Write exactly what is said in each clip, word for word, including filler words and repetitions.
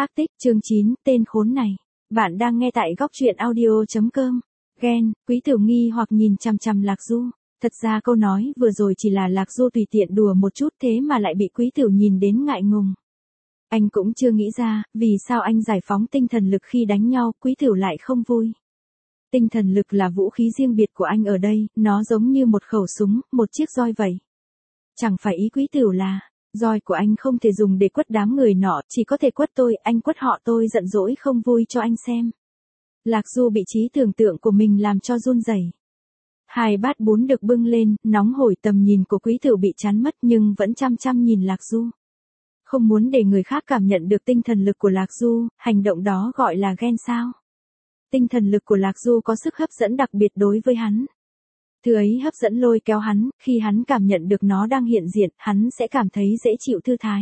Thác tích, chương chín, tên khốn này. Bạn đang nghe tại góc truyện audio.com. Ghen, Quý Tiểu nghi hoặc nhìn chằm chằm Lạc Du. Thật ra câu nói vừa rồi chỉ là Lạc Du tùy tiện đùa một chút thế mà lại bị Quý Tiểu nhìn đến ngại ngùng. Anh cũng chưa nghĩ ra, vì sao anh giải phóng tinh thần lực khi đánh nhau, Quý Tiểu lại không vui. Tinh thần lực là vũ khí riêng biệt của anh ở đây, nó giống như một khẩu súng, một chiếc roi vậy. Chẳng phải ý Quý Tiểu là, roi của anh không thể dùng để quất đám người nọ, chỉ có thể quất tôi, anh quất họ tôi giận dỗi không vui cho anh xem. Lạc Du bị trí tưởng tượng của mình làm cho run rẩy. Hai bát bún được bưng lên, nóng hổi, tầm nhìn của Quý Tiểu bị chán mất nhưng vẫn chăm chăm nhìn Lạc Du. Không muốn để người khác cảm nhận được tinh thần lực của Lạc Du, hành động đó gọi là ghen sao? Tinh thần lực của Lạc Du có sức hấp dẫn đặc biệt đối với hắn. Thứ ấy hấp dẫn lôi kéo hắn, khi hắn cảm nhận được nó đang hiện diện, hắn sẽ cảm thấy dễ chịu thư thái.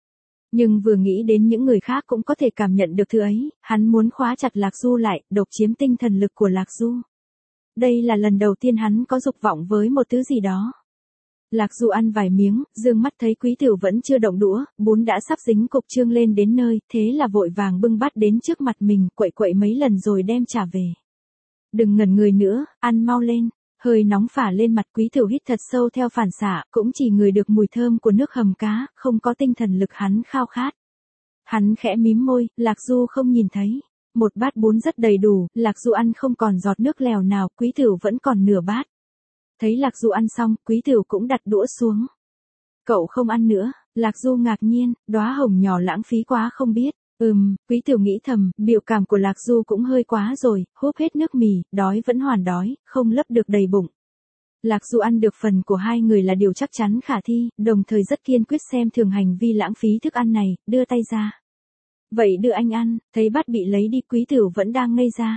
Nhưng vừa nghĩ đến những người khác cũng có thể cảm nhận được thứ ấy, hắn muốn khóa chặt Lạc Du lại, độc chiếm tinh thần lực của Lạc Du. Đây là lần đầu tiên hắn có dục vọng với một thứ gì đó. Lạc Du ăn vài miếng, dương mắt thấy Quý Tiểu vẫn chưa động đũa, bún đã sắp dính cục trương lên đến nơi, thế là vội vàng bưng bát đến trước mặt mình, quậy quậy mấy lần rồi đem trả về. Đừng ngẩn người nữa, ăn mau lên. Hơi nóng phả lên mặt, Quý Tiểu hít thật sâu theo phản xạ, cũng chỉ ngửi được mùi thơm của nước hầm cá, không có tinh thần lực hắn khao khát. Hắn khẽ mím môi, Lạc Du không nhìn thấy. Một bát bún rất đầy đủ, Lạc Du ăn không còn giọt nước lèo nào, Quý Tiểu vẫn còn nửa bát. Thấy Lạc Du ăn xong, Quý Tiểu cũng đặt đũa xuống. Cậu không ăn nữa, Lạc Du ngạc nhiên, đóa hồng nhỏ lãng phí quá không biết. Ừm, Quý Tiểu nghĩ thầm, biểu cảm của Lạc Du cũng hơi quá rồi, húp hết nước mì, đói vẫn hoàn đói, không lấp được đầy bụng. Lạc Du ăn được phần của hai người là điều chắc chắn khả thi, đồng thời rất kiên quyết xem thường hành vi lãng phí thức ăn này, đưa tay ra. Vậy đưa anh ăn, thấy bát bị lấy đi, Quý Tiểu vẫn đang ngây ra.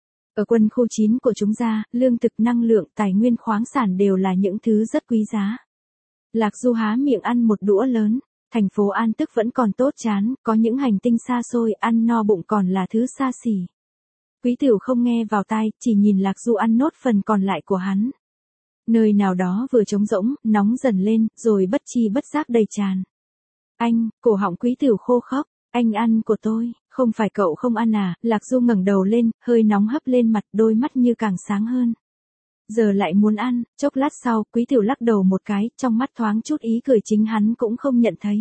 Ở quân khu chín của chúng ta, lương thực, năng lượng, tài nguyên khoáng sản đều là những thứ rất quý giá. Lạc Du há miệng ăn một đũa lớn. Thành phố An Tức vẫn còn tốt chán, có những hành tinh xa xôi, ăn no bụng còn là thứ xa xỉ. Quý Tiểu không nghe vào tai, chỉ nhìn Lạc Du ăn nốt phần còn lại của hắn. Nơi nào đó vừa trống rỗng, nóng dần lên, rồi bất chi bất giác đầy tràn. Anh, cổ họng Quý Tiểu khô khốc, anh ăn của tôi, không phải cậu không ăn à? Lạc Du ngẩng đầu lên, hơi nóng hấp lên mặt, đôi mắt như càng sáng hơn. Giờ lại muốn ăn, chốc lát sau, Quý Tiểu lắc đầu một cái, trong mắt thoáng chút ý cười chính hắn cũng không nhận thấy.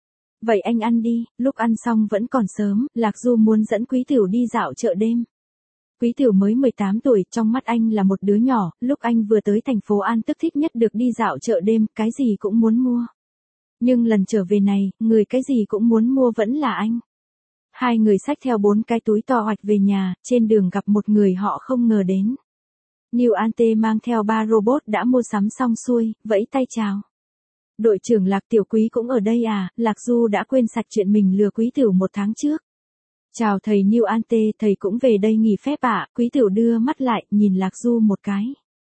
Vậy anh ăn đi, lúc ăn xong vẫn còn sớm, Lạc Du muốn dẫn Quý Tiểu đi dạo chợ đêm. Quý Tiểu mới mười tám tuổi, trong mắt anh là một đứa nhỏ, lúc anh vừa tới thành phố An Tức thích nhất được đi dạo chợ đêm, cái gì cũng muốn mua. Nhưng lần trở về này, người cái gì cũng muốn mua vẫn là anh. Hai người xách theo bốn cái túi to hoạch về nhà, trên đường gặp một người họ không ngờ đến. New Ante mang theo ba robot đã mua sắm xong xuôi, vẫy tay chào. Đội trưởng Lạc Tiểu Quý cũng ở đây à? Lạc Du đã quên sạch chuyện mình lừa Quý Tiểu một tháng trước. Chào thầy New Ante, thầy cũng về đây nghỉ phép ạ. À? Quý Tiểu đưa mắt lại, nhìn Lạc Du một cái.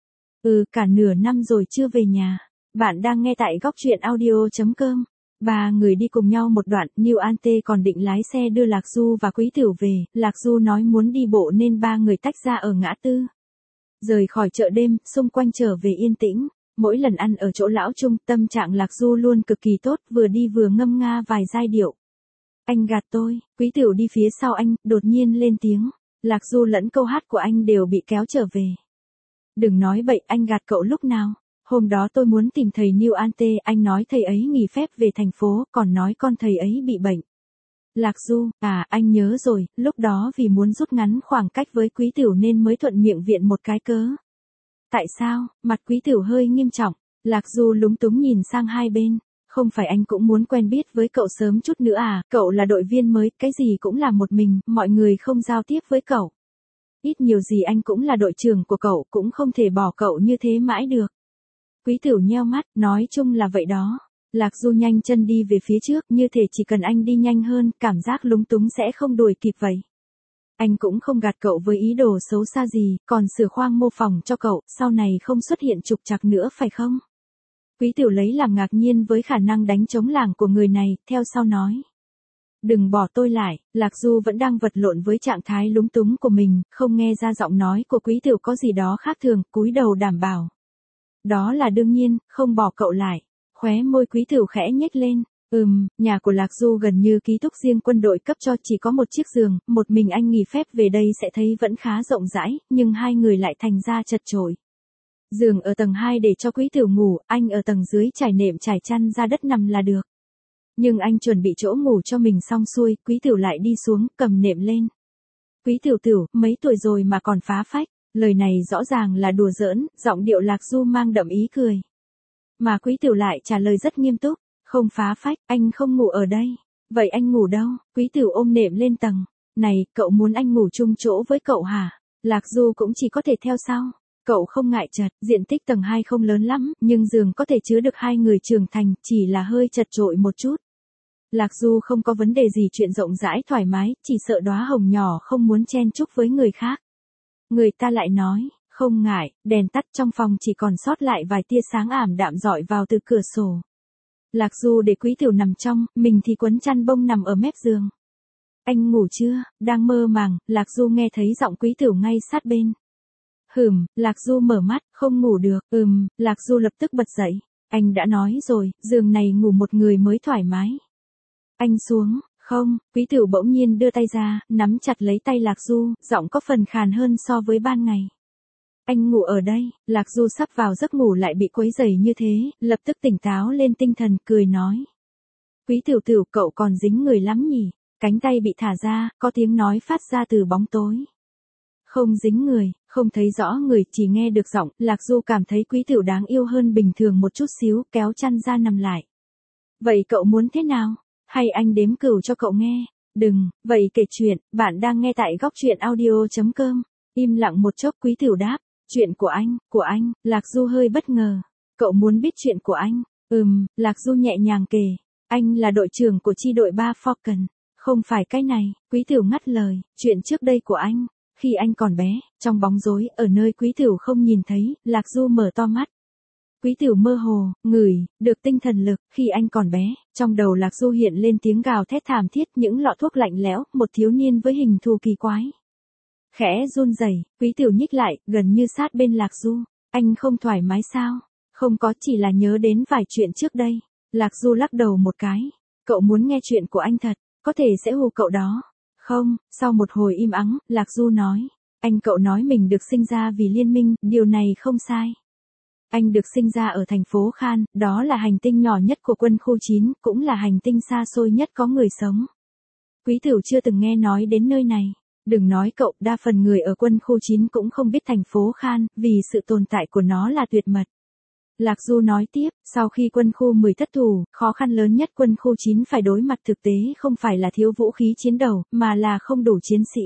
Ừ, cả nửa năm rồi chưa về nhà. Bạn đang nghe tại góc truyện audio.com. Ba người đi cùng nhau một đoạn, New Ante còn định lái xe đưa Lạc Du và Quý Tiểu về, Lạc Du nói muốn đi bộ nên ba người tách ra ở ngã tư. Rời khỏi chợ đêm, xung quanh trở về yên tĩnh. Mỗi lần ăn ở chỗ lão Trung, tâm trạng Lạc Du luôn cực kỳ tốt, vừa đi vừa ngâm nga vài giai điệu. Anh gạt tôi, Quý Tiểu đi phía sau anh, đột nhiên lên tiếng. Lạc Du lẫn câu hát của anh đều bị kéo trở về. Đừng nói bậy, anh gạt cậu lúc nào? Hôm đó tôi muốn tìm thầy New Ante, anh nói thầy ấy nghỉ phép về thành phố, còn nói con thầy ấy bị bệnh. Lạc Du, à, anh nhớ rồi, lúc đó vì muốn rút ngắn khoảng cách với Quý Tiểu nên mới thuận miệng viện một cái cớ. Tại sao? Mặt Quý Tiểu hơi nghiêm trọng, Lạc Du lúng túng nhìn sang hai bên. Không phải anh cũng muốn quen biết với cậu sớm chút nữa à? Cậu là đội viên mới, cái gì cũng làm một mình, mọi người không giao tiếp với cậu. Ít nhiều gì anh cũng là đội trưởng của cậu, cũng không thể bỏ cậu như thế mãi được. Quý Tiểu nheo mắt, nói chung là vậy đó. Lạc Du nhanh chân đi về phía trước, như thể chỉ cần anh đi nhanh hơn, cảm giác lúng túng sẽ không đuổi kịp vậy. Anh cũng không gạt cậu với ý đồ xấu xa gì, còn sửa khoang mô phỏng cho cậu, sau này không xuất hiện trục trặc nữa phải không? Quý Tiểu lấy làm ngạc nhiên với khả năng đánh trống lảng của người này, theo sau nói. Đừng bỏ tôi lại, Lạc Du vẫn đang vật lộn với trạng thái lúng túng của mình, không nghe ra giọng nói của Quý Tiểu có gì đó khác thường, cúi đầu đảm bảo. Đó là đương nhiên, không bỏ cậu lại. Khóe môi Quý Tiểu khẽ nhếch lên, Ừm, nhà của Lạc Du gần như ký túc riêng quân đội cấp cho, chỉ có một chiếc giường, một mình anh nghỉ phép về đây sẽ thấy vẫn khá rộng rãi, nhưng hai người lại thành ra chật chội. Giường ở tầng hai để cho Quý Tửu ngủ, anh ở tầng dưới trải nệm trải chăn ra đất nằm là được. Nhưng anh chuẩn bị chỗ ngủ cho mình xong xuôi, Quý Tửu lại đi xuống, cầm nệm lên. Quý Tửu Tửu, mấy tuổi rồi mà còn phá phách, lời này rõ ràng là đùa giỡn, giọng điệu Lạc Du mang đậm ý cười. Mà Quý Tửu lại trả lời rất nghiêm túc, không phá phách, anh không ngủ ở đây. Vậy anh ngủ đâu? Quý Tửu ôm nệm lên tầng. Này, cậu muốn anh ngủ chung chỗ với cậu hả? Lạc Du cũng chỉ có thể theo sau. Cậu không ngại chật, diện tích tầng hai không lớn lắm, nhưng giường có thể chứa được hai người trưởng thành, chỉ là hơi chật chội một chút. Lạc Du không có vấn đề gì chuyện rộng rãi thoải mái, chỉ sợ đóa hồng nhỏ không muốn chen chúc với người khác. Người ta lại nói, không ngại, đèn tắt trong phòng chỉ còn sót lại vài tia sáng ảm đạm rọi vào từ cửa sổ. Lạc Du để Quý Tửu nằm trong, mình thì quấn chăn bông nằm ở mép giường. Anh ngủ chưa? Đang mơ màng, Lạc Du nghe thấy giọng Quý Tửu ngay sát bên. Hừm, Lạc Du mở mắt, không ngủ được, ừm, Lạc Du lập tức bật dậy. Anh đã nói rồi, giường này ngủ một người mới thoải mái. Anh xuống, không, Quý Tửu bỗng nhiên đưa tay ra, nắm chặt lấy tay Lạc Du, giọng có phần khàn hơn so với ban ngày. Anh ngủ ở đây, Lạc Du sắp vào giấc ngủ lại bị quấy rầy như thế, lập tức tỉnh táo lên tinh thần, cười nói. Quý Tửu Tửu, cậu còn dính người lắm nhỉ? Cánh tay bị thả ra, có tiếng nói phát ra từ bóng tối. Không dính người, không thấy rõ người, chỉ nghe được giọng, Lạc Du cảm thấy Quý Tửu đáng yêu hơn bình thường một chút xíu, kéo chăn ra nằm lại. Vậy cậu muốn thế nào? Hay anh đếm cửu cho cậu nghe? Đừng, vậy kể chuyện, bạn đang nghe tại góc truyện audio chấm com. Im lặng một chốc, Quý Tửu đáp, chuyện của anh, của anh, Lạc Du hơi bất ngờ. Cậu muốn biết chuyện của anh? Ừm, Lạc Du nhẹ nhàng kể, anh là đội trưởng của chi đội ba Falcon. Không phải cái này, Quý Tửu ngắt lời, chuyện trước đây của anh. Khi anh còn bé, trong bóng rối, ở nơi Quý Tửu không nhìn thấy, Lạc Du mở to mắt. Quý Tửu mơ hồ, ngửi, được tinh thần lực, khi anh còn bé, trong đầu Lạc Du hiện lên tiếng gào thét thảm thiết, những lọ thuốc lạnh lẽo, một thiếu niên với hình thù kỳ quái. Khẽ run rẩy, Quý Tửu nhích lại, gần như sát bên Lạc Du. Anh không thoải mái sao? Không có, chỉ là nhớ đến vài chuyện trước đây. Lạc Du lắc đầu một cái. Cậu muốn nghe chuyện của anh thật, có thể sẽ hù cậu đó. Không, sau một hồi im ắng, Lạc Du nói. Anh cậu nói mình được sinh ra vì liên minh, điều này không sai. Anh được sinh ra ở thành phố Khan, đó là hành tinh nhỏ nhất của quân khu chín, cũng là hành tinh xa xôi nhất có người sống. Quý Tửu chưa từng nghe nói đến nơi này. Đừng nói cậu, đa phần người ở quân khu chín cũng không biết thành phố Khan, vì sự tồn tại của nó là tuyệt mật. Lạc Du nói tiếp, sau khi quân khu mười thất thủ, khó khăn lớn nhất quân khu chín phải đối mặt thực tế không phải là thiếu vũ khí chiến đấu, mà là không đủ chiến sĩ.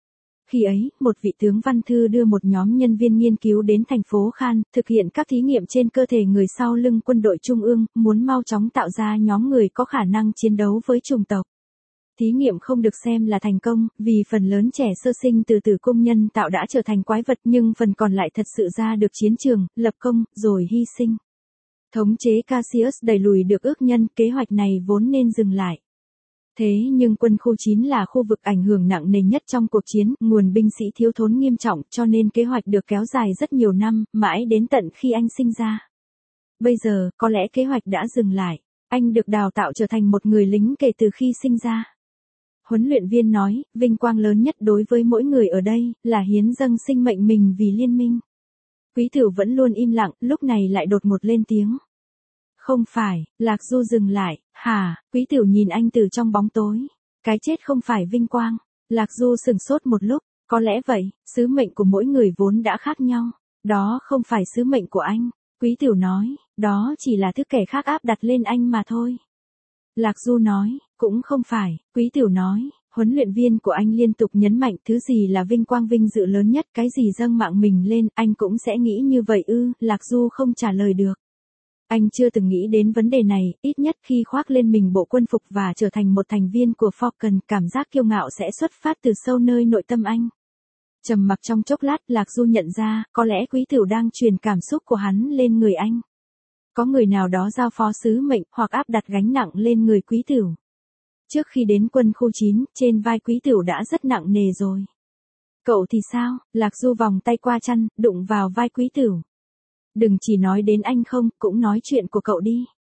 Khi ấy, một vị tướng văn thư đưa một nhóm nhân viên nghiên cứu đến thành phố Khan, thực hiện các thí nghiệm trên cơ thể người sau lưng quân đội trung ương, muốn mau chóng tạo ra nhóm người có khả năng chiến đấu với chủng tộc. Thí nghiệm không được xem là thành công, vì phần lớn trẻ sơ sinh từ tử cung nhân tạo đã trở thành quái vật, nhưng phần còn lại thật sự ra được chiến trường, lập công, rồi hy sinh. Thống chế Cassius đẩy lùi được ước nhân, kế hoạch này vốn nên dừng lại. Thế nhưng quân khu chín là khu vực ảnh hưởng nặng nề nhất trong cuộc chiến, nguồn binh sĩ thiếu thốn nghiêm trọng, cho nên kế hoạch được kéo dài rất nhiều năm, mãi đến tận khi anh sinh ra. Bây giờ, có lẽ kế hoạch đã dừng lại. Anh được đào tạo trở thành một người lính kể từ khi sinh ra. Huấn luyện viên nói, vinh quang lớn nhất đối với mỗi người ở đây, là hiến dâng sinh mệnh mình vì liên minh. Quý Tửu vẫn luôn im lặng, lúc này lại đột ngột lên tiếng. Không phải, Lạc Du dừng lại, hả, Quý Tửu nhìn anh từ trong bóng tối. Cái chết không phải vinh quang. Lạc Du sửng sốt một lúc, có lẽ vậy, sứ mệnh của mỗi người vốn đã khác nhau. Đó không phải sứ mệnh của anh. Quý Tửu nói, đó chỉ là thứ kẻ khác áp đặt lên anh mà thôi. Lạc Du nói, cũng không phải, Quý Tửu nói, huấn luyện viên của anh liên tục nhấn mạnh thứ gì là vinh quang vinh dự lớn nhất, cái gì dâng mạng mình lên, anh cũng sẽ nghĩ như vậy ư, Lạc Du không trả lời được. Anh chưa từng nghĩ đến vấn đề này, ít nhất khi khoác lên mình bộ quân phục và trở thành một thành viên của Falcon, cảm giác kiêu ngạo sẽ xuất phát từ sâu nơi nội tâm anh. Trầm mặc trong chốc lát, Lạc Du nhận ra, có lẽ Quý Tửu đang truyền cảm xúc của hắn lên người anh. Có người nào đó giao phó sứ mệnh, hoặc áp đặt gánh nặng lên người Quý Tửu. Trước khi đến quân khu chín, trên vai Quý Tửu đã rất nặng nề rồi. Cậu thì sao? Lạc Du vòng tay qua chăn, đụng vào vai Quý Tửu. Đừng chỉ nói đến anh không, cũng nói chuyện của cậu đi.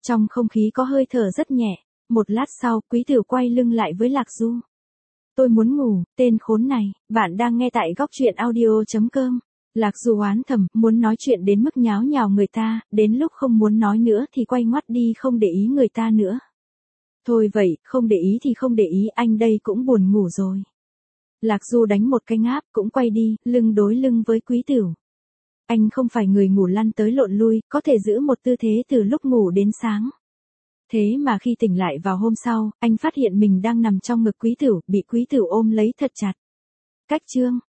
Trong không khí có hơi thở rất nhẹ, một lát sau, Quý Tửu quay lưng lại với Lạc Du. Tôi muốn ngủ, tên khốn này, bạn đang nghe tại góc truyện audio.com. Lạc Du oán thầm, muốn nói chuyện đến mức nháo nhào người ta, đến lúc không muốn nói nữa thì quay ngoắt đi không để ý người ta nữa. Thôi vậy, không để ý thì không để ý, anh đây cũng buồn ngủ rồi. Lạc Du đánh một cái ngáp, cũng quay đi, lưng đối lưng với Quý Tửu. Anh không phải người ngủ lăn tới lộn lui, có thể giữ một tư thế từ lúc ngủ đến sáng. Thế mà khi tỉnh lại vào hôm sau, anh phát hiện mình đang nằm trong ngực Quý Tửu, bị Quý Tửu ôm lấy thật chặt. Cách chương